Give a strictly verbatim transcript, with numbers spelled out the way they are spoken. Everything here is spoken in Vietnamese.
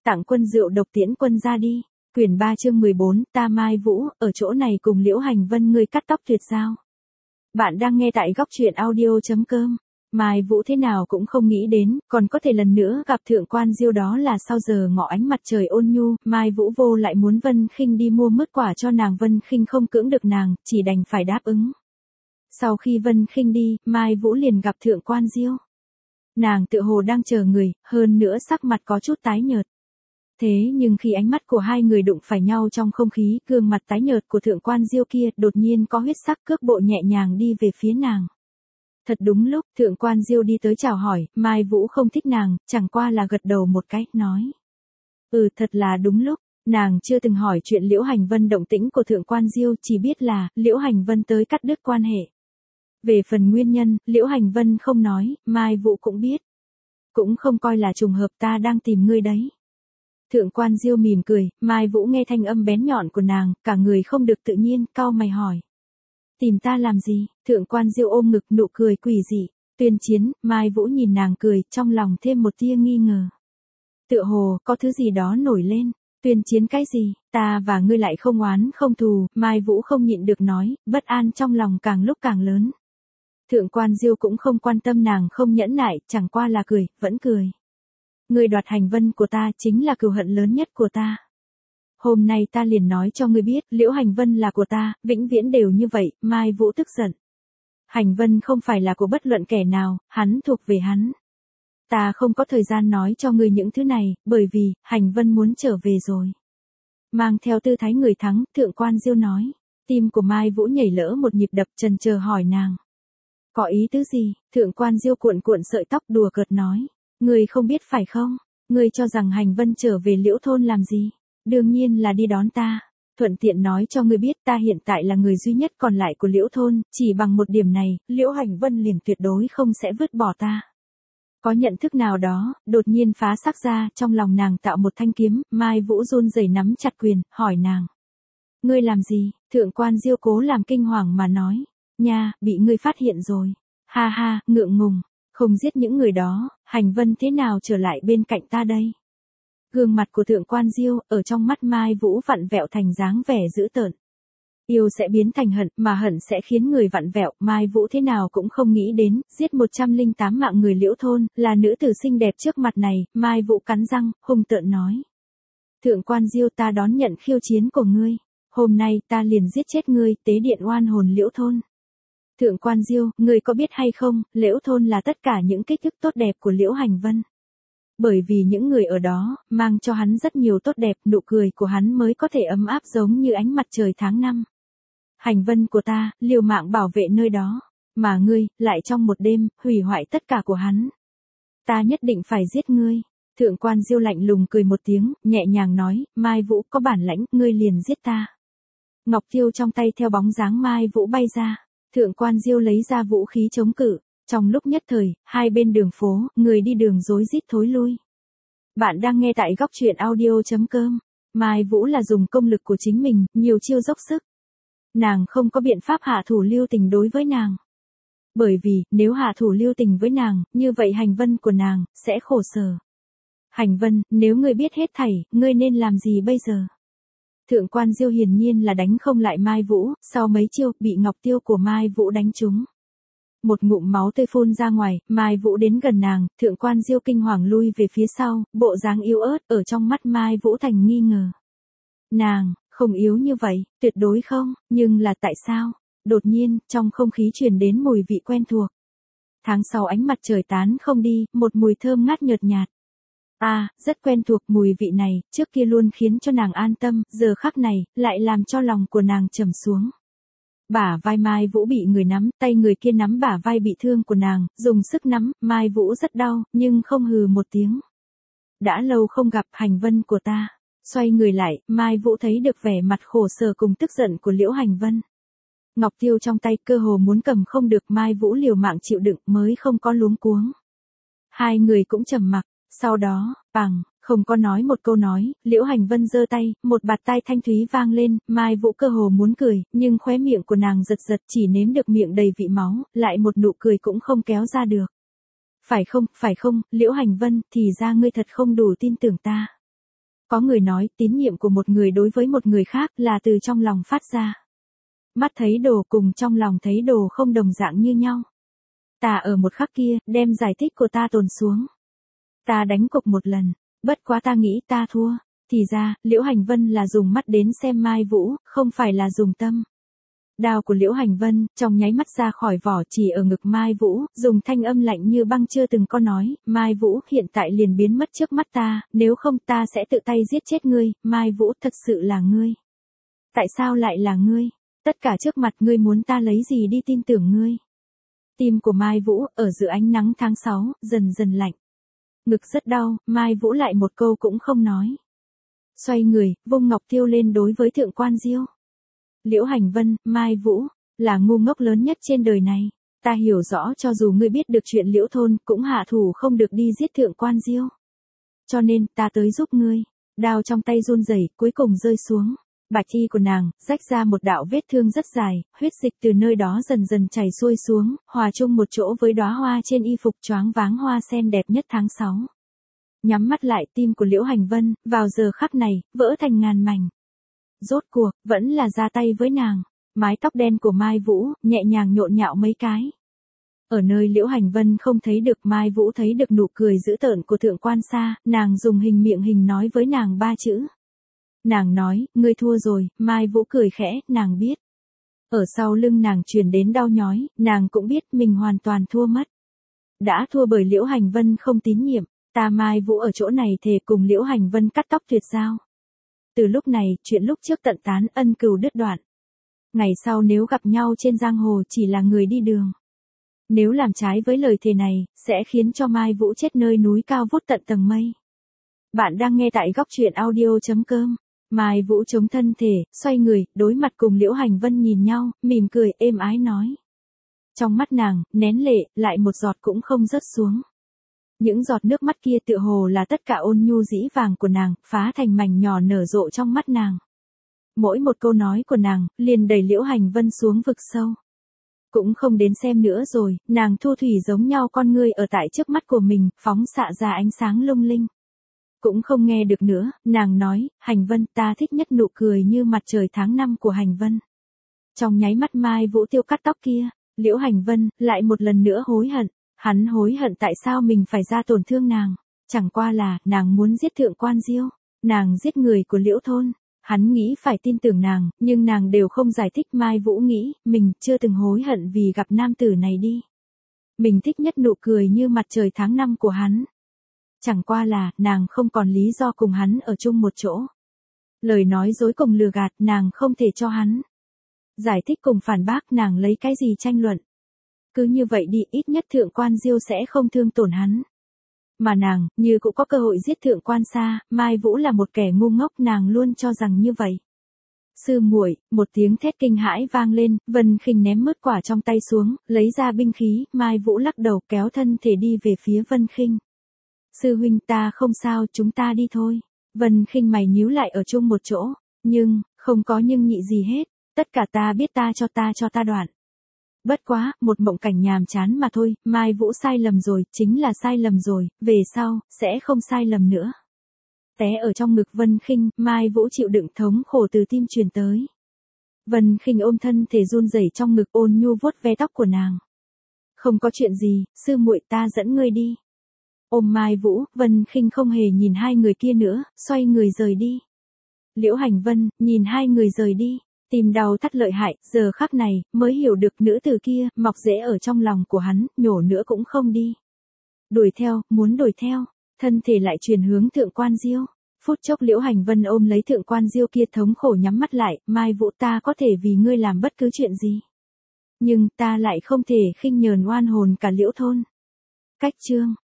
Tặng quân rượu độc tiễn quân ra đi. Quyển ba chương mười bốn, ta Mai Vũ, ở chỗ này cùng Liễu Hành Vân ngươi cắt tóc tuyệt giao. Bạn đang nghe tại góc truyện audio chấm com. Mai Vũ thế nào cũng không nghĩ đến, còn có thể lần nữa gặp thượng quan Diêu, đó là sau giờ ngọ ánh mặt trời ôn nhu, Mai Vũ vô lại muốn Vân Khinh đi mua mứt quả cho nàng, Vân Khinh không cưỡng được nàng, chỉ đành phải đáp ứng. Sau khi Vân Khinh đi, Mai Vũ liền gặp thượng quan Diêu. Nàng tựa hồ đang chờ người, hơn nữa sắc mặt có chút tái nhợt. Thế nhưng khi ánh mắt của hai người đụng phải nhau trong không khí, gương mặt tái nhợt của thượng quan Diêu kia đột nhiên có huyết sắc, cước bộ nhẹ nhàng đi về phía nàng. Thật đúng lúc, thượng quan Diêu đi tới chào hỏi, Mai Vũ không thích nàng, chẳng qua là gật đầu một cái, nói. Ừ, thật là đúng lúc, nàng chưa từng hỏi chuyện Liễu Hành Vân động tĩnh của thượng quan Diêu, chỉ biết là, Liễu Hành Vân tới cắt đứt quan hệ. Về phần nguyên nhân, Liễu Hành Vân không nói, Mai Vũ cũng biết. Cũng không coi là trùng hợp, ta đang tìm ngươi đấy. Thượng quan Diêu mỉm cười, Mai Vũ nghe thanh âm bén nhọn của nàng, cả người không được tự nhiên, cau mày hỏi. Tìm ta làm gì? Thượng quan Diêu ôm ngực, nụ cười quỷ dị. Tuyên chiến, Mai Vũ nhìn nàng cười, trong lòng thêm một tia nghi ngờ. Tựa hồ, có thứ gì đó nổi lên. Tuyên chiến cái gì? Ta và ngươi lại không oán không thù, Mai Vũ không nhịn được nói, bất an trong lòng càng lúc càng lớn. Thượng quan Diêu cũng không quan tâm nàng không nhẫn nại, chẳng qua là cười, vẫn cười. Ngươi đoạt Hành Vân của ta chính là cừu hận lớn nhất của ta. Hôm nay ta liền nói cho ngươi biết, Liễu Hành Vân là của ta, vĩnh viễn đều như vậy. Mai Vũ tức giận. Hành Vân không phải là của bất luận kẻ nào, hắn thuộc về hắn. Ta không có thời gian nói cho ngươi những thứ này, bởi vì, Hành Vân muốn trở về rồi. Mang theo tư thái người thắng, thượng quan Diêu nói. Tim của Mai Vũ nhảy lỡ một nhịp đập, trần chờ hỏi nàng. Có ý tứ gì? Thượng quan Diêu cuộn cuộn sợi tóc đùa cợt nói. Ngươi không biết phải không? Ngươi cho rằng Hành Vân trở về Liễu thôn làm gì? Đương nhiên là đi đón ta. Thuận tiện nói cho ngươi biết, ta hiện tại là người duy nhất còn lại của Liễu thôn, chỉ bằng một điểm này, Liễu Hành Vân liền tuyệt đối không sẽ vứt bỏ ta. Có nhận thức nào đó, đột nhiên phá xác ra, trong lòng nàng tạo một thanh kiếm, Mai Vũ run rẩy nắm chặt quyền, hỏi nàng. Ngươi làm gì? Thượng quan Diêu cố làm kinh hoàng mà nói. Nha, bị ngươi phát hiện rồi. Ha ha, ngượng ngùng. Không giết những người đó, Hành Vân thế nào trở lại bên cạnh ta đây? Gương mặt của thượng quan Diêu, ở trong mắt Mai Vũ vặn vẹo thành dáng vẻ dữ tợn. Yêu sẽ biến thành hận, mà hận sẽ khiến người vặn vẹo, Mai Vũ thế nào cũng không nghĩ đến, giết một trăm lẻ tám mạng người Liễu thôn, là nữ tử xinh đẹp trước mặt này, Mai Vũ cắn răng, hung tợn nói. Thượng quan Diêu, ta đón nhận khiêu chiến của ngươi, hôm nay ta liền giết chết ngươi, tế điện oan hồn Liễu thôn. Thượng quan Diêu, ngươi có biết hay không, Liễu thôn là tất cả những kích thước tốt đẹp của Liễu Hành Vân. Bởi vì những người ở đó, mang cho hắn rất nhiều tốt đẹp, nụ cười của hắn mới có thể ấm áp giống như ánh mặt trời tháng năm. Hành Vân của ta, liều mạng bảo vệ nơi đó, mà ngươi, lại trong một đêm, hủy hoại tất cả của hắn. Ta nhất định phải giết ngươi. Thượng quan Diêu lạnh lùng cười một tiếng, nhẹ nhàng nói, Mai Vũ có bản lãnh, ngươi liền giết ta. Ngọc Tiêu trong tay theo bóng dáng Mai Vũ bay ra. Thượng quan Diêu lấy ra vũ khí chống cự. Trong lúc nhất thời, hai bên đường phố, người đi đường rối rít thối lui. Bạn đang nghe tại góc truyện audio chấm com. Mai Vũ là dùng công lực của chính mình, nhiều chiêu dốc sức. Nàng không có biện pháp hạ thủ lưu tình đối với nàng. Bởi vì, nếu hạ thủ lưu tình với nàng, như vậy Hành Vân của nàng, sẽ khổ sở. Hành Vân, nếu ngươi biết hết thảy, ngươi nên làm gì bây giờ? Thượng quan Diêu hiển nhiên là đánh không lại Mai Vũ, sau mấy chiêu, bị ngọc tiêu của Mai Vũ đánh trúng. Một ngụm máu tươi phun ra ngoài, Mai Vũ đến gần nàng, thượng quan Diêu kinh hoàng lui về phía sau, bộ dáng yếu ớt, ở trong mắt Mai Vũ thành nghi ngờ. Nàng, không yếu như vậy, tuyệt đối không, nhưng là tại sao? Đột nhiên, trong không khí truyền đến mùi vị quen thuộc. Tháng sau ánh mặt trời tán không đi, một mùi thơm ngát nhợt nhạt. À, rất quen thuộc mùi vị này, trước kia luôn khiến cho nàng an tâm, giờ khắc này, lại làm cho lòng của nàng trầm xuống. Bả vai Mai Vũ bị người nắm, tay người kia nắm bả vai bị thương của nàng, dùng sức nắm, Mai Vũ rất đau, nhưng không hừ một tiếng. Đã lâu không gặp Hành Vân của ta. Xoay người lại, Mai Vũ thấy được vẻ mặt khổ sở cùng tức giận của Liễu Hành Vân. Ngọc Tiêu trong tay cơ hồ muốn cầm không được, Mai Vũ liều mạng chịu đựng mới không có luống cuống. Hai người cũng trầm mặc, sau đó, bằng, không có nói một câu nói, Liễu Hành Vân giơ tay, một bạt tai thanh thúy vang lên, Mai Vũ cơ hồ muốn cười, nhưng khóe miệng của nàng giật giật chỉ nếm được miệng đầy vị máu, lại một nụ cười cũng không kéo ra được. Phải không, phải không, Liễu Hành Vân, thì ra ngươi thật không đủ tin tưởng ta. Có người nói tín nhiệm của một người đối với một người khác là từ trong lòng phát ra. Mắt thấy đồ cùng trong lòng thấy đồ không đồng dạng như nhau. Ta ở một khắc kia, đem giải thích của ta tồn xuống. Ta đánh cục một lần, bất quá ta nghĩ ta thua. Thì ra, Liễu Hành Vân là dùng mắt đến xem Mai Vũ, không phải là dùng tâm. Đao của Liễu Hành Vân, trong nháy mắt ra khỏi vỏ chỉ ở ngực Mai Vũ, dùng thanh âm lạnh như băng chưa từng có nói, Mai Vũ hiện tại liền biến mất trước mắt ta, nếu không ta sẽ tự tay giết chết ngươi, Mai Vũ thật sự là ngươi. Tại sao lại là ngươi? Tất cả trước mặt ngươi muốn ta lấy gì đi tin tưởng ngươi? Tim của Mai Vũ, ở giữa ánh nắng tháng sáu, dần dần lạnh. Ngực rất đau, Mai Vũ lại một câu cũng không nói. Xoay người, vung ngọc tiêu lên đối với Thượng Quan Diêu. Liễu Hành Vân, Mai Vũ, là ngu ngốc lớn nhất trên đời này. Ta hiểu rõ cho dù ngươi biết được chuyện Liễu Thôn, cũng hạ thủ không được đi giết Thượng Quan Diêu. Cho nên, ta tới giúp ngươi. Đao trong tay run rẩy, cuối cùng rơi xuống. Bạch y của nàng, rách ra một đạo vết thương rất dài, huyết dịch từ nơi đó dần dần chảy xuôi xuống, hòa chung một chỗ với đóa hoa trên y phục choáng váng hoa sen đẹp nhất tháng sáu. Nhắm mắt lại, tim của Liễu Hành Vân, vào giờ khắc này, vỡ thành ngàn mảnh. Rốt cuộc, vẫn là ra tay với nàng. Mái tóc đen của Mai Vũ, nhẹ nhàng nhộn nhạo mấy cái. Ở nơi Liễu Hành Vân không thấy được, Mai Vũ thấy được nụ cười dữ tợn của Thượng Quan Sa, nàng dùng hình miệng hình nói với nàng ba chữ. Nàng nói, ngươi thua rồi, Mai Vũ cười khẽ, nàng biết. Ở sau lưng nàng truyền đến đau nhói, nàng cũng biết mình hoàn toàn thua mất. Đã thua bởi Liễu Hành Vân không tín nhiệm, ta Mai Vũ ở chỗ này thề cùng Liễu Hành Vân cắt tóc tuyệt giao. Từ lúc này, chuyện lúc trước tận tán, ân cừu đứt đoạn. Ngày sau nếu gặp nhau trên giang hồ chỉ là người đi đường. Nếu làm trái với lời thề này, sẽ khiến cho Mai Vũ chết nơi núi cao vút tận tầng mây. Bạn đang nghe tại góc truyện audio chấm com. Mai Vũ chống thân thể, xoay người, đối mặt cùng Liễu Hành Vân nhìn nhau, mỉm cười, êm ái nói. Trong mắt nàng, nén lệ, lại một giọt cũng không rớt xuống. Những giọt nước mắt kia tựa hồ là tất cả ôn nhu dĩ vàng của nàng, phá thành mảnh nhỏ nở rộ trong mắt nàng. Mỗi một câu nói của nàng, liền đẩy Liễu Hành Vân xuống vực sâu. Cũng không đến xem nữa rồi, nàng thu thủy giống nhau con ngươi ở tại trước mắt của mình, phóng xạ ra ánh sáng lung linh. Cũng không nghe được nữa, nàng nói, Hành Vân, ta thích nhất nụ cười như mặt trời tháng năm của Hành Vân. Trong nháy mắt Mai Vũ tiêu cắt tóc kia, Liễu Hành Vân, lại một lần nữa hối hận. Hắn hối hận tại sao mình phải ra tổn thương nàng. Chẳng qua là, nàng muốn giết Thượng Quan Diêu. Nàng giết người của Liễu Thôn. Hắn nghĩ phải tin tưởng nàng, nhưng nàng đều không giải thích. Mai Vũ nghĩ, mình chưa từng hối hận vì gặp nam tử này đi. Mình thích nhất nụ cười như mặt trời tháng năm của hắn. Chẳng qua là, nàng không còn lý do cùng hắn ở chung một chỗ. Lời nói dối cùng lừa gạt, nàng không thể cho hắn. Giải thích cùng phản bác, nàng lấy cái gì tranh luận. Cứ như vậy đi, ít nhất Thượng Quan Diêu sẽ không thương tổn hắn. Mà nàng, như cũng có cơ hội giết Thượng Quan Sa, Mai Vũ là một kẻ ngu ngốc, nàng luôn cho rằng như vậy. Sư muội, một tiếng thét kinh hãi vang lên, Vân Khinh ném mứt quả trong tay xuống, lấy ra binh khí, Mai Vũ lắc đầu kéo thân thể đi về phía Vân Khinh. Sư huynh, ta không sao, chúng ta đi thôi. Vân Khinh mày nhíu lại ở chung một chỗ, nhưng, không có nhưng nhị gì hết, tất cả ta biết ta cho ta cho ta đoạn. Bất quá, một mộng cảnh nhàm chán mà thôi, Mai Vũ sai lầm rồi, chính là sai lầm rồi, về sau, sẽ không sai lầm nữa. Té ở trong ngực Vân Khinh, Mai Vũ chịu đựng thống khổ từ tim truyền tới. Vân Khinh ôm thân thể run rẩy trong ngực, ôn nhu vuốt ve tóc của nàng. Không có chuyện gì, sư muội, ta dẫn ngươi đi. Ôm Mai Vũ, Vân Khinh không hề nhìn hai người kia nữa, xoay người rời đi. Liễu Hành Vân, nhìn hai người rời đi. Tim đau thắt lợi hại, giờ khắc này, mới hiểu được nữ tử kia, mọc rễ ở trong lòng của hắn, nhổ nữa cũng không đi. Đuổi theo, muốn đuổi theo, thân thể lại chuyển hướng Thượng Quan Diêu. Phút chốc Liễu Hành Vân ôm lấy Thượng Quan Diêu kia thống khổ nhắm mắt lại, Mai Vũ, ta có thể vì ngươi làm bất cứ chuyện gì. Nhưng, ta lại không thể khinh nhờn oan hồn cả Liễu Thôn. Cách chương.